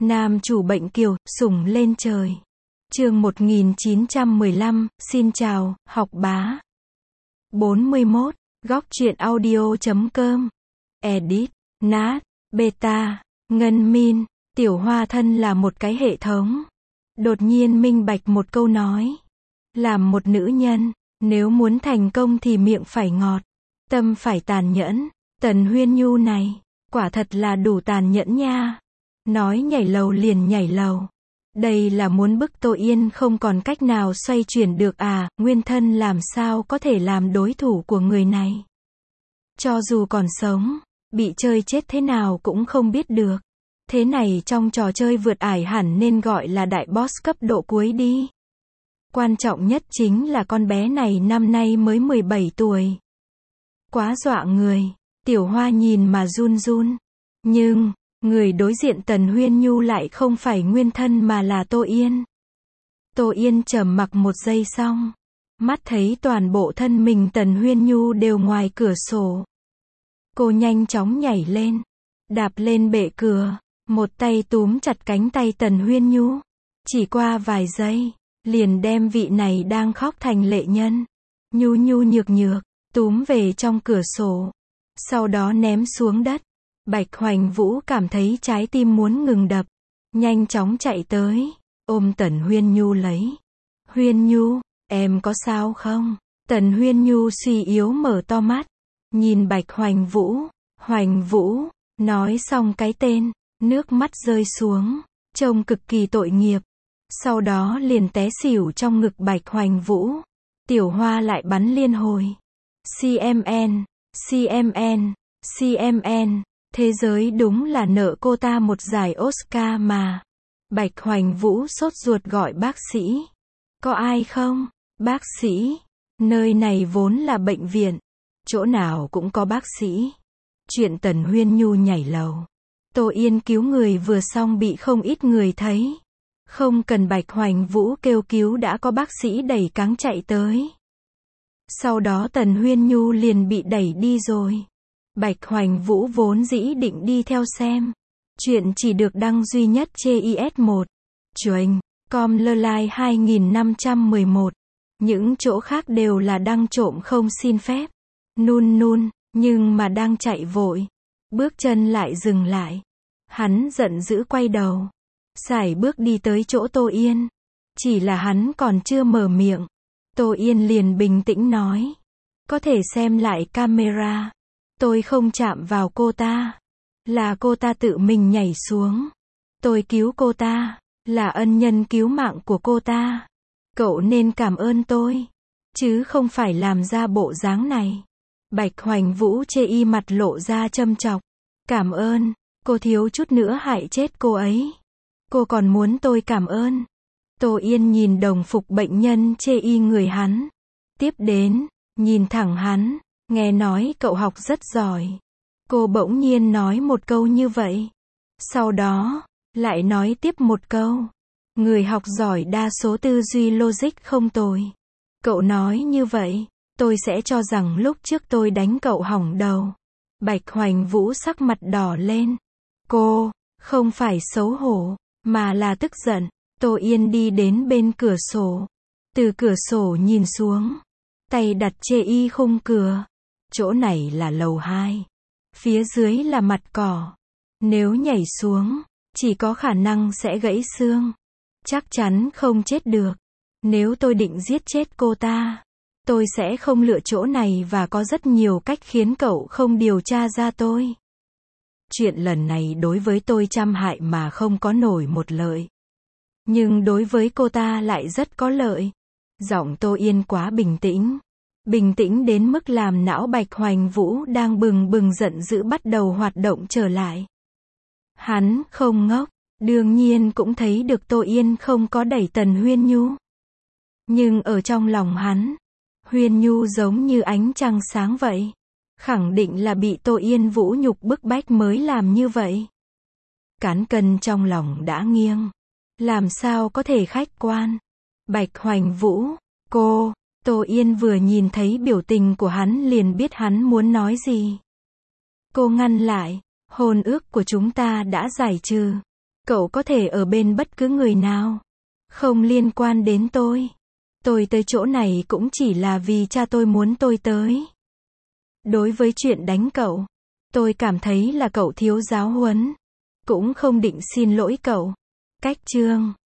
Nam chủ bệnh kiều, sủng lên trời. Chương 1915, xin chào, học bá. 41, góc truyện audio.com. Edit, Nat, Beta, Ngân Min, Tiểu Hoa thân là một cái hệ thống. Đột nhiên minh bạch một câu nói. Làm một nữ nhân, nếu muốn thành công thì miệng phải ngọt, tâm phải tàn nhẫn. Tần Huyên Nhu này, quả thật là đủ tàn nhẫn nha. Nói nhảy lầu liền nhảy lầu. Đây là muốn bức Tô Yên không còn cách nào xoay chuyển được à, nguyên thân làm sao có thể làm đối thủ của người này. Cho dù còn sống, bị chơi chết thế nào cũng không biết được. Thế này trong trò chơi vượt ải hẳn nên gọi là đại boss cấp độ cuối đi. Quan trọng nhất chính là con bé này năm nay mới 17 tuổi. Quá dọa người, Tiểu Hoa nhìn mà run run. Nhưng, người đối diện Tần Huyên Nhu lại không phải nguyên thân mà là Tô Yên. Tô Yên trầm mặc một giây xong, mắt thấy toàn bộ thân mình Tần Huyên Nhu đều ngoài cửa sổ. Cô nhanh chóng nhảy lên, đạp lên bệ cửa, một tay túm chặt cánh tay Tần Huyên Nhu. Chỉ qua vài giây, liền đem vị này đang khóc thành lệ nhân. Nhu nhu nhược nhược, túm về trong cửa sổ. Sau đó ném xuống đất. Bạch Hoành Vũ cảm thấy trái tim muốn ngừng đập. Nhanh chóng chạy tới, ôm Tần Huyên Nhu lấy. Huyên Nhu, em có sao không? Tần Huyên Nhu suy yếu mở to mắt. Nhìn Bạch Hoành Vũ. Hoành Vũ, nói xong cái tên, nước mắt rơi xuống, trông cực kỳ tội nghiệp. Sau đó liền té xỉu trong ngực Bạch Hoành Vũ. Tiểu Hoa lại bắn liên hồi. CMN, CMN, CMN. Thế giới đúng là nợ cô ta một giải Oscar mà. Bạch Hoành Vũ sốt ruột gọi bác sĩ. Có ai không? Bác sĩ. Nơi này vốn là bệnh viện. Chỗ nào cũng có bác sĩ. Chuyện Tần Huyên Nhu nhảy lầu. Tô Yên cứu người vừa xong bị không ít người thấy. Không cần Bạch Hoành Vũ kêu cứu đã có bác sĩ đẩy cáng chạy tới. Sau đó Tần Huyên Nhu liền bị đẩy đi rồi. Bạch Hoành Vũ vốn dĩ định đi theo xem. Chuyện chỉ được đăng duy nhất trên IS1. Chuềnh, com lơ lai 2511. Những chỗ khác đều là đăng trộm không xin phép. Nun nun, nhưng mà đang chạy vội. Bước chân lại dừng lại. Hắn giận dữ quay đầu. Sải bước đi tới chỗ Tô Yên. Chỉ là hắn còn chưa mở miệng. Tô Yên liền bình tĩnh nói. Có thể xem lại camera. Tôi không chạm vào cô ta. Là cô ta tự mình nhảy xuống. Tôi cứu cô ta. Là ân nhân cứu mạng của cô ta. Cậu nên cảm ơn tôi. Chứ không phải làm ra bộ dáng này. Bạch Hoành Vũ chê y mặt lộ ra châm chọc. Cảm ơn. Cô thiếu chút nữa hại chết cô ấy. Cô còn muốn tôi cảm ơn. Tô Yên nhìn đồng phục bệnh nhân chê y người hắn. Tiếp đến, nhìn thẳng hắn. Nghe nói cậu học rất giỏi. Cô bỗng nhiên nói một câu như vậy. Sau đó, lại nói tiếp một câu. Người học giỏi đa số tư duy logic không tồi. Cậu nói như vậy, tôi sẽ cho rằng lúc trước tôi đánh cậu hỏng đầu. Bạch Hoành Vũ sắc mặt đỏ lên. Cô, không phải xấu hổ, mà là tức giận. Tô Yên đi đến bên cửa sổ. Từ cửa sổ nhìn xuống. Tay đặt trên y khung cửa. Chỗ này là lầu 2. Phía dưới là mặt cỏ. Nếu nhảy xuống, chỉ có khả năng sẽ gãy xương. Chắc chắn không chết được. Nếu tôi định giết chết cô ta, tôi sẽ không lựa chỗ này và có rất nhiều cách khiến cậu không điều tra ra tôi. Chuyện lần này đối với tôi trăm hại mà không có nổi một lợi. Nhưng đối với cô ta lại rất có lợi. Giọng Tô Yên quá bình tĩnh. Bình tĩnh đến mức làm não Bạch Hoành Vũ đang bừng bừng giận dữ bắt đầu hoạt động trở lại. Hắn không ngốc, đương nhiên cũng thấy được Tô Yên không có đẩy Tần Huyên Nhu. Nhưng ở trong lòng hắn, Huyên Nhu giống như ánh trăng sáng vậy. Khẳng định là bị Tô Yên vũ nhục bức bách mới làm như vậy. Cán cân trong lòng đã nghiêng. Làm sao có thể khách quan. Bạch Hoành Vũ, cô. Tô Yên vừa nhìn thấy biểu tình của hắn liền biết hắn muốn nói gì. Cô ngăn lại. Hôn ước của chúng ta đã giải trừ. Cậu có thể ở bên bất cứ người nào. Không liên quan đến tôi. Tôi tới chỗ này cũng chỉ là vì cha tôi muốn tôi tới. Đối với chuyện đánh cậu, tôi cảm thấy là cậu thiếu giáo huấn. Cũng không định xin lỗi cậu. Cách chương